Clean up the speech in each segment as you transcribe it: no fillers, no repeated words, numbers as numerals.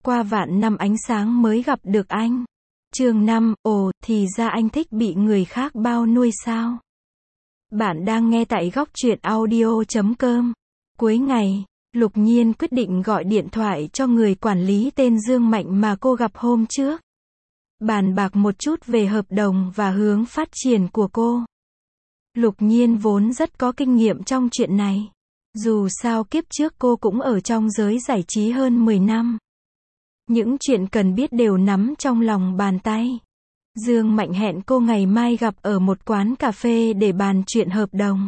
Qua vạn năm ánh sáng mới gặp được anh. Chương 5, ồ, thì ra anh thích bị người khác bao nuôi sao? Bạn đang nghe tại góc truyện audio.com. Cuối ngày, Lục Nhiên quyết định gọi điện thoại cho người quản lý tên Dương Mạnh mà cô gặp hôm trước. Bàn bạc một chút về hợp đồng và hướng phát triển của cô. Lục Nhiên vốn rất có kinh nghiệm trong chuyện này. Dù sao kiếp trước cô cũng ở trong giới giải trí hơn 10 năm. Những chuyện cần biết đều nắm trong lòng bàn tay. Dương Mạnh hẹn cô ngày mai gặp ở một quán cà phê để bàn chuyện hợp đồng.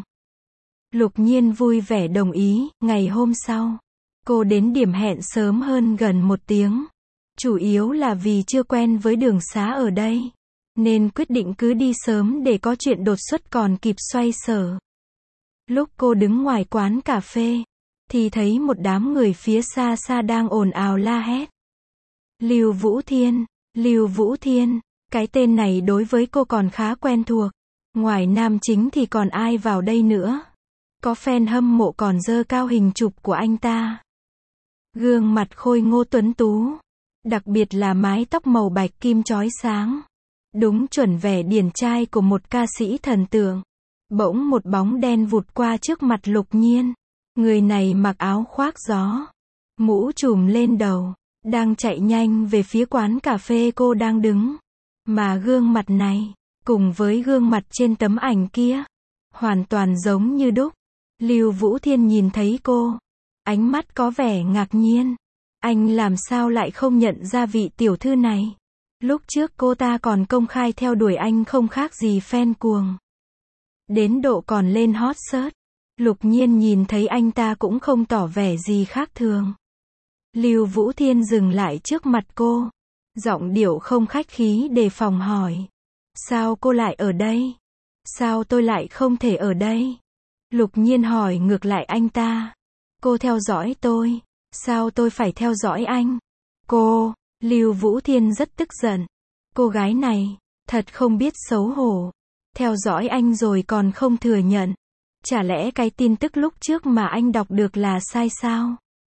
Lục Nhiên vui vẻ đồng ý. Ngày hôm sau, cô đến điểm hẹn sớm hơn gần 1 tiếng. Chủ yếu là vì chưa quen với đường xá ở đây, nên quyết định cứ đi sớm để có chuyện đột xuất còn kịp xoay sở. Lúc cô đứng ngoài quán cà phê, thì thấy một đám người phía xa xa đang ồn ào la hét. Lưu Vũ Thiên, Lưu Vũ Thiên, cái tên này đối với cô còn khá quen thuộc. Ngoài nam chính thì còn ai vào đây nữa? Có fan hâm mộ còn giơ cao hình chụp của anh ta. Gương mặt khôi ngô tuấn tú, đặc biệt là mái tóc màu bạch kim chói sáng. Đúng chuẩn vẻ điển trai của một ca sĩ thần tượng. Bỗng một bóng đen vụt qua trước mặt Lục Nhiên. Người này mặc áo khoác gió, mũ trùm lên đầu, đang chạy nhanh về phía quán cà phê cô đang đứng. Mà gương mặt này, cùng với gương mặt trên tấm ảnh kia, hoàn toàn giống như đúc. Lưu Vũ Thiên nhìn thấy cô, ánh mắt có vẻ ngạc nhiên. Anh làm sao lại không nhận ra vị tiểu thư này? Lúc trước cô ta còn công khai theo đuổi anh không khác gì fan cuồng. Đến độ còn lên hot search. Lục Nhiên nhìn thấy anh ta cũng không tỏ vẻ gì khác thường. Lưu Vũ Thiên dừng lại trước mặt cô, giọng điệu không khách khí đề phòng hỏi. Sao cô lại ở đây? Sao tôi lại không thể ở đây? Lục Nhiên hỏi ngược lại anh ta. Cô theo dõi tôi, sao tôi phải theo dõi anh? Cô, Lưu Vũ Thiên rất tức giận. Cô gái này, thật không biết xấu hổ. Theo dõi anh rồi còn không thừa nhận. Chả lẽ cái tin tức lúc trước mà anh đọc được là sai sao?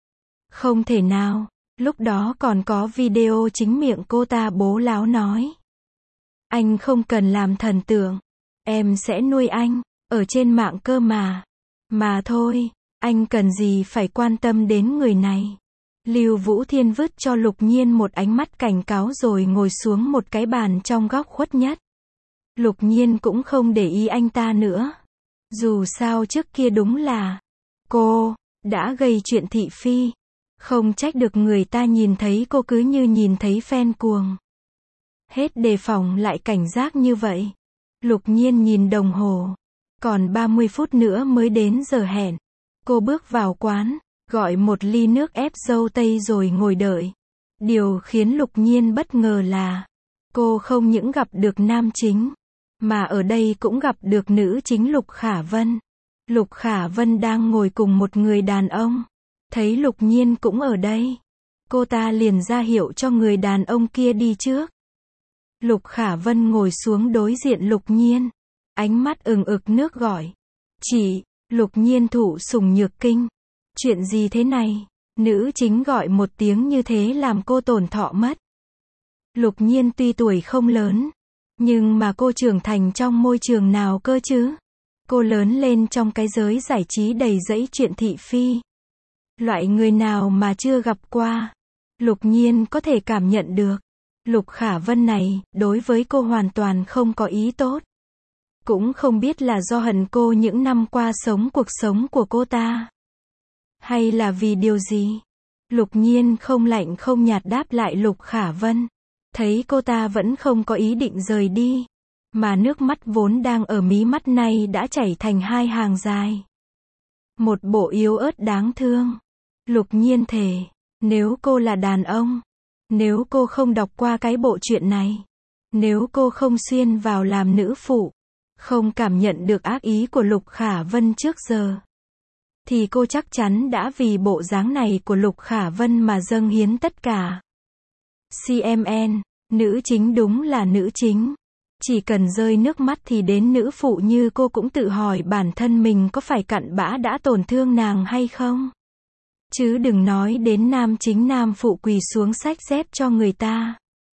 Không thể nào, lúc đó còn có video chính miệng cô ta bố láo nói. Anh không cần làm thần tượng, em sẽ nuôi anh, ở trên mạng cơ mà. Mà thôi, anh cần gì phải quan tâm đến người này. Lưu Vũ Thiên vứt cho Lục Nhiên một ánh mắt cảnh cáo rồi ngồi xuống một cái bàn trong góc khuất nhất. Lục Nhiên cũng không để ý anh ta nữa. Dù sao trước kia đúng là cô đã gây chuyện thị phi. Không trách được người ta nhìn thấy cô cứ như nhìn thấy fan cuồng. Hết đề phòng lại cảnh giác như vậy. Lục Nhiên nhìn đồng hồ. Còn 30 phút nữa mới đến giờ hẹn. Cô bước vào quán, gọi một ly nước ép dâu tây rồi ngồi đợi. Điều khiến Lục Nhiên bất ngờ là cô không những gặp được nam chính, mà ở đây cũng gặp được nữ chính Lục Khả Vân. Lục Khả Vân đang ngồi cùng một người đàn ông. Thấy Lục Nhiên cũng ở đây, cô ta liền ra hiệu cho người đàn ông kia đi trước. Lục Khả Vân ngồi xuống đối diện Lục Nhiên, ánh mắt ừng ực nước gọi. Chị, Lục Nhiên thụ sủng nhược kinh. Chuyện gì thế này? Nữ chính gọi một tiếng như thế làm cô tổn thọ mất. Lục Nhiên tuy tuổi không lớn, nhưng mà cô trưởng thành trong môi trường nào cơ chứ? Cô lớn lên trong cái giới giải trí đầy rẫy chuyện thị phi. Loại người nào mà chưa gặp qua? Lục Nhiên có thể cảm nhận được. Lục Khả Vân này, đối với cô hoàn toàn không có ý tốt. Cũng không biết là do hận cô những năm qua sống cuộc sống của cô ta. Hay là vì điều gì? Lục Nhiên không lạnh không nhạt đáp lại Lục Khả Vân. Thấy cô ta vẫn không có ý định rời đi. Mà nước mắt vốn đang ở mí mắt này đã chảy thành 2 hàng dài. Một bộ yếu ớt đáng thương. Lục Nhiên thề, nếu cô là đàn ông, nếu cô không đọc qua cái bộ truyện này, nếu cô không xuyên vào làm nữ phụ, không cảm nhận được ác ý của Lục Khả Vân trước giờ, thì cô chắc chắn đã vì bộ dáng này của Lục Khả Vân mà dâng hiến tất cả. CMN, nữ chính đúng là nữ chính. Chỉ cần rơi nước mắt thì đến nữ phụ như cô cũng tự hỏi bản thân mình có phải cặn bã đã tổn thương nàng hay không. Chứ đừng nói đến nam chính nam phụ quỳ xuống xách dép cho người ta.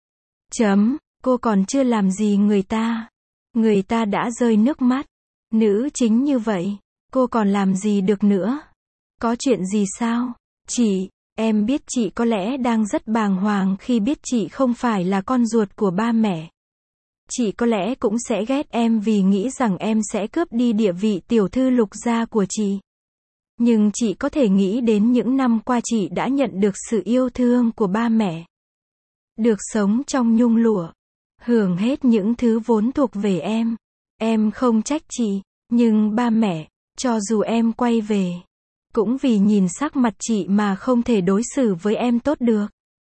Cô còn chưa làm gì người ta đã rơi nước mắt. Nữ chính như vậy, cô còn làm gì được nữa? Có chuyện gì sao? Chị, em biết chị có lẽ đang rất bàng hoàng khi biết chị không phải là con ruột của ba mẹ. Chị có lẽ cũng sẽ ghét em vì nghĩ rằng em sẽ cướp đi địa vị tiểu thư Lục gia của chị. Nhưng chị có thể nghĩ đến những năm qua chị đã nhận được sự yêu thương của ba mẹ. Được sống trong nhung lụa, hưởng hết những thứ vốn thuộc về em. Em không trách chị, nhưng ba mẹ, cho dù em quay về, cũng vì nhìn sắc mặt chị mà không thể đối xử với em tốt được.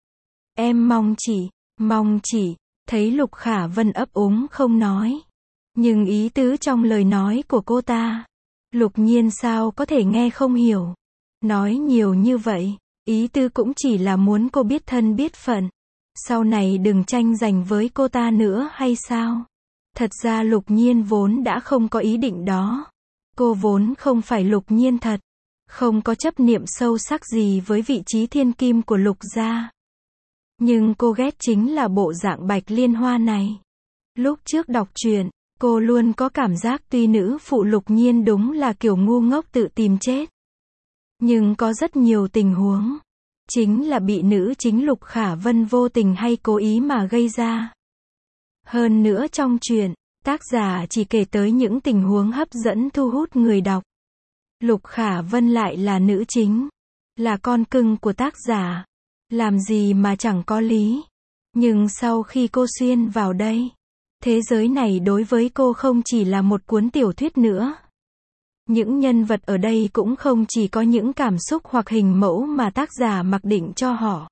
Em mong chị, thấy Lục Khả Vân ấp úng không nói. Nhưng ý tứ trong lời nói của cô ta, Lục Nhiên sao có thể nghe không hiểu. Nói nhiều như vậy, ý tứ cũng chỉ là muốn cô biết thân biết phận. Sau này đừng tranh giành với cô ta nữa hay sao? Thật ra Lục Nhiên vốn đã không có ý định đó. Cô vốn không phải Lục Nhiên thật. Không có chấp niệm sâu sắc gì với vị trí thiên kim của Lục gia. Nhưng cô ghét chính là bộ dạng Bạch Liên Hoa này. Lúc trước đọc truyện, cô luôn có cảm giác tuy nữ phụ Lục Nhiên đúng là kiểu ngu ngốc tự tìm chết. Nhưng có rất nhiều tình huống, chính là bị nữ chính Lục Khả Vân vô tình hay cố ý mà gây ra. Hơn nữa trong truyện, tác giả chỉ kể tới những tình huống hấp dẫn thu hút người đọc. Lục Khả Vân lại là nữ chính, là con cưng của tác giả. Làm gì mà chẳng có lý. Nhưng sau khi cô xuyên vào đây, thế giới này đối với cô không chỉ là một cuốn tiểu thuyết nữa. Những nhân vật ở đây cũng không chỉ có những cảm xúc hoặc hình mẫu mà tác giả mặc định cho họ.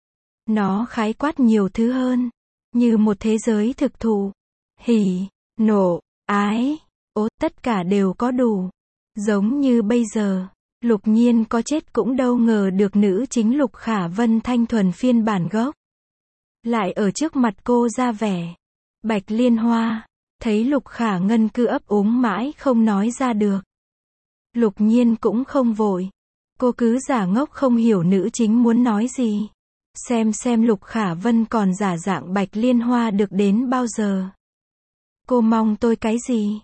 Nó khái quát nhiều thứ hơn, như một thế giới thực thụ. Hỉ, nộ, ái, tất cả đều có đủ. Giống như bây giờ, Lục Nhiên có chết cũng đâu ngờ được nữ chính Lục Khả Vân thanh thuần phiên bản gốc. Lại ở trước mặt cô ra vẻ. Bạch Liên Hoa, thấy Lục Khả Ngân cứ ấp úng mãi không nói ra được. Lục Nhiên cũng không vội. Cô cứ giả ngốc không hiểu nữ chính muốn nói gì. Xem Lục Khả Vân còn giả dạng Bạch Liên Hoa được đến bao giờ. Cô mong tôi cái gì?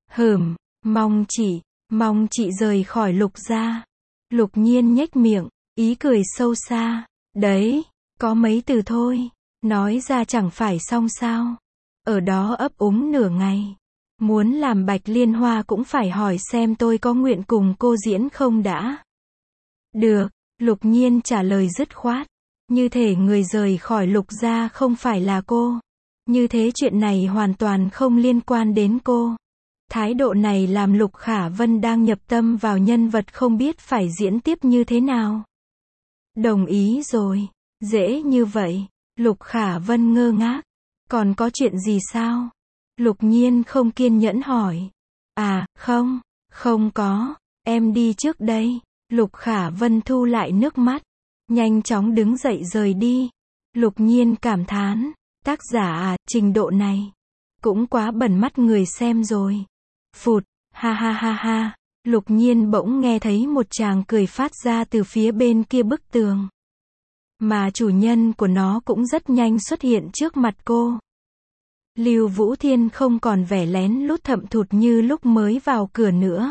Mong chị rời khỏi Lục gia. Lục Nhiên nhếch miệng, ý cười sâu xa. Đấy, có mấy từ thôi, nói ra chẳng phải xong sao. Ở đó ấp úng nửa ngày. Muốn làm Bạch Liên Hoa cũng phải hỏi xem tôi có nguyện cùng cô diễn không đã. Được, Lục Nhiên trả lời dứt khoát. Như thể người rời khỏi Lục gia không phải là cô. Như thế chuyện này hoàn toàn không liên quan đến cô. Thái độ này làm Lục Khả Vân đang nhập tâm vào nhân vật không biết phải diễn tiếp như thế nào. Đồng ý rồi. Dễ như vậy. Lục Khả Vân ngơ ngác. Còn có chuyện gì sao? Lục Nhiên không kiên nhẫn hỏi. À, không có. Em đi trước đây. Lục Khả Vân thu lại nước mắt. Nhanh chóng đứng dậy rời đi. Lục Nhiên cảm thán. Tác giả trình độ này cũng quá bẩn mắt người xem rồi. Phụt, ha ha ha ha. Lục Nhiên bỗng nghe thấy một tràng cười phát ra từ phía bên kia bức tường. Mà chủ nhân của nó cũng rất nhanh xuất hiện trước mặt cô. Lưu Vũ Thiên không còn vẻ lén lút thậm thụt như lúc mới vào cửa nữa.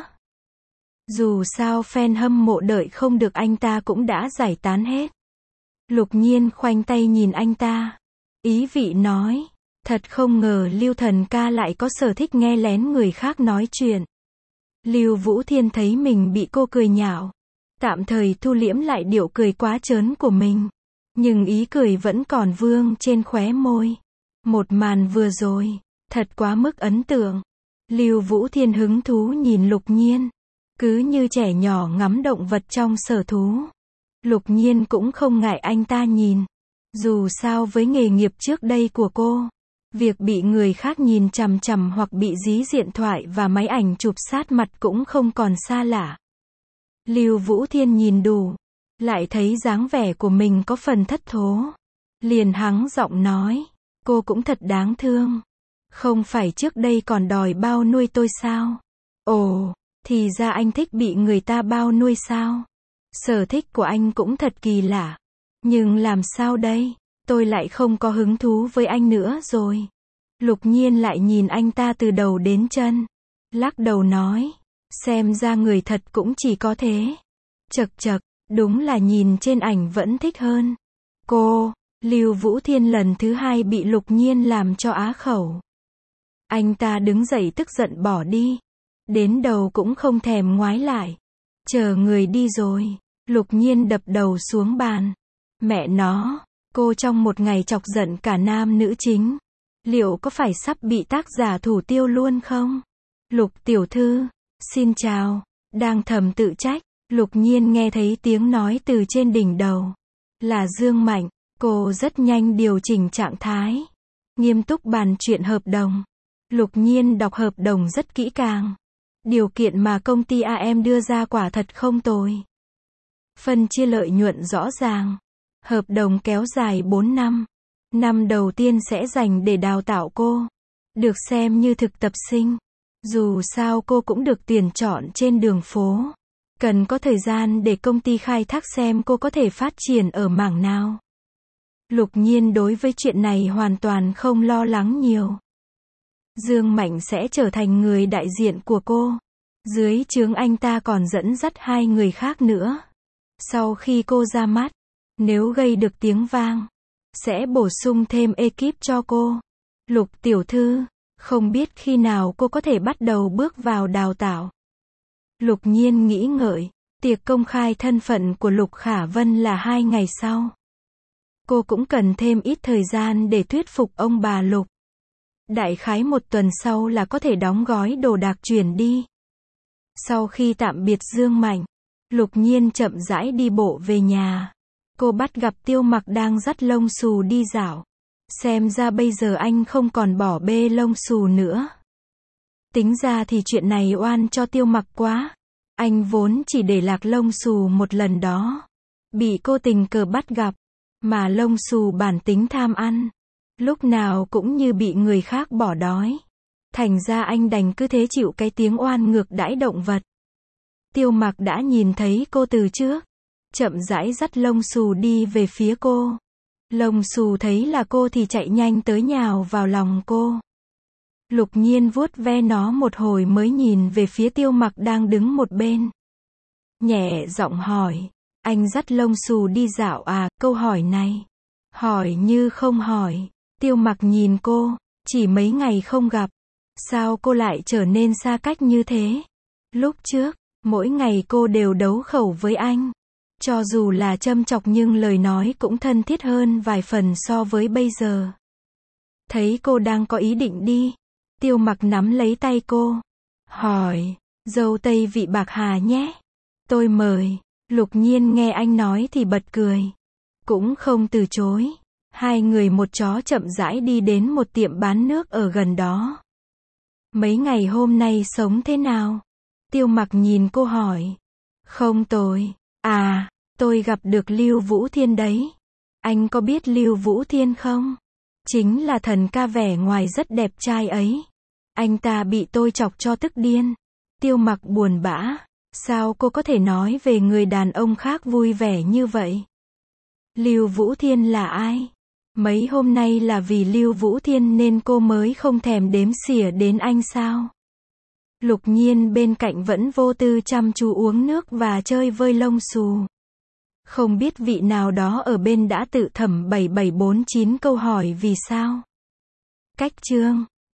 Dù sao fan hâm mộ đợi không được anh ta cũng đã giải tán hết. Lục Nhiên khoanh tay nhìn anh ta. Ý vị nói. Thật không ngờ Lưu Thần ca lại có sở thích nghe lén người khác nói chuyện. Lưu Vũ Thiên thấy mình bị cô cười nhạo. Tạm thời thu liễm lại điệu cười quá trớn của mình. Nhưng ý cười vẫn còn vương trên khóe môi. Một màn vừa rồi, thật quá mức ấn tượng. Lưu Vũ Thiên hứng thú nhìn Lục Nhiên. Cứ như trẻ nhỏ ngắm động vật trong sở thú. Lục Nhiên cũng không ngại anh ta nhìn. Dù sao với nghề nghiệp trước đây của cô, việc bị người khác nhìn chằm chằm hoặc bị dí điện thoại và máy ảnh chụp sát mặt cũng không còn xa lạ. Lưu Vũ Thiên nhìn đủ, lại thấy dáng vẻ của mình có phần thất thố. Liền hắng giọng nói, cô cũng thật đáng thương. Không phải trước đây còn đòi bao nuôi tôi sao? Ồ, thì ra anh thích bị người ta bao nuôi sao? Sở thích của anh cũng thật kỳ lạ. Nhưng làm sao đây? Tôi lại không có hứng thú với anh nữa rồi. Lục Nhiên lại nhìn anh ta từ đầu đến chân. Lắc đầu nói. Xem ra người thật cũng chỉ có thế. Chậc chậc, đúng là nhìn trên ảnh vẫn thích hơn. Cô, Lưu Vũ Thiên lần thứ hai bị Lục Nhiên làm cho á khẩu. Anh ta đứng dậy tức giận bỏ đi. Đến đầu cũng không thèm ngoái lại. Chờ người đi rồi. Lục Nhiên đập đầu xuống bàn. Mẹ nó, cô trong một ngày chọc giận cả nam nữ chính. Liệu có phải sắp bị tác giả thủ tiêu luôn không? Lục tiểu thư, xin chào. Đang thầm tự trách, Lục Nhiên nghe thấy tiếng nói từ trên đỉnh đầu. Là Dương Mạnh, cô rất nhanh điều chỉnh trạng thái. Nghiêm túc bàn chuyện hợp đồng. Lục Nhiên đọc hợp đồng rất kỹ càng. Điều kiện mà công ty AM đưa ra quả thật không tồi. Phân chia lợi nhuận rõ ràng. Hợp đồng kéo dài 4 năm. Năm đầu tiên sẽ dành để đào tạo cô. Được xem như thực tập sinh. Dù sao cô cũng được tuyển chọn trên đường phố. Cần có thời gian để công ty khai thác xem cô có thể phát triển ở mảng nào. Lục Nhiên đối với chuyện này hoàn toàn không lo lắng nhiều. Dương Mạnh sẽ trở thành người đại diện của cô. Dưới trướng anh ta còn dẫn dắt 2 người khác nữa. Sau khi cô ra mắt, nếu gây được tiếng vang, sẽ bổ sung thêm ekip cho cô. Lục tiểu thư, không biết khi nào cô có thể bắt đầu bước vào đào tạo. Lục Nhiên nghĩ ngợi, tiệc công khai thân phận của Lục Khả Vân là 2 ngày sau. Cô cũng cần thêm ít thời gian để thuyết phục ông bà Lục. Đại khái 1 tuần sau là có thể đóng gói đồ đạc chuyển đi. Sau khi tạm biệt Dương Mạnh, Lục Nhiên chậm rãi đi bộ về nhà. Cô bắt gặp Tiêu Mặc đang dắt lông xù đi dạo. Xem ra bây giờ anh không còn bỏ bê lông xù nữa. Tính ra thì chuyện này oan cho Tiêu Mặc quá. Anh vốn chỉ để lạc lông xù một lần đó. Bị cô tình cờ bắt gặp. Mà lông xù bản tính tham ăn. Lúc nào cũng như bị người khác bỏ đói. Thành ra anh đành cứ thế chịu cái tiếng oan ngược đãi động vật. Tiêu Mặc đã nhìn thấy cô từ trước. Chậm rãi dắt lông xù đi về phía cô. Lông xù thấy là cô thì chạy nhanh tới nhào vào lòng cô. Lục Nhiên vuốt ve nó một hồi mới nhìn về phía Tiêu Mặc đang đứng một bên. Nhẹ giọng hỏi. Anh dắt lông xù đi dạo à? Câu hỏi này. Hỏi như không hỏi. Tiêu Mặc nhìn cô. Chỉ mấy ngày không gặp. Sao cô lại trở nên xa cách như thế? Lúc trước, mỗi ngày cô đều đấu khẩu với anh. Cho dù là châm chọc nhưng lời nói cũng thân thiết hơn vài phần so với bây giờ. Thấy cô đang có ý định đi. Tiêu Mặc nắm lấy tay cô. Hỏi, dâu tây vị bạc hà nhé. Tôi mời. Lục Nhiên nghe anh nói thì bật cười. Cũng không từ chối. 2 người một chó chậm rãi đi đến một tiệm bán nước ở gần đó. Mấy ngày hôm nay sống thế nào? Tiêu Mặc nhìn cô hỏi. Không tồi. À, tôi gặp được Lưu Vũ Thiên đấy. Anh có biết Lưu Vũ Thiên không? Chính là thần ca vẻ ngoài rất đẹp trai ấy. Anh ta bị tôi chọc cho tức điên. Tiêu Mặc buồn bã. Sao cô có thể nói về người đàn ông khác vui vẻ như vậy? Lưu Vũ Thiên là ai? Mấy hôm nay là vì Lưu Vũ Thiên nên cô mới không thèm đếm xỉa đến anh sao? Lục Nhiên bên cạnh vẫn vô tư chăm chú uống nước và chơi vơi lông xù. Không biết vị nào đó ở bên đã tự thẩm 7749 câu hỏi vì sao? Cách chương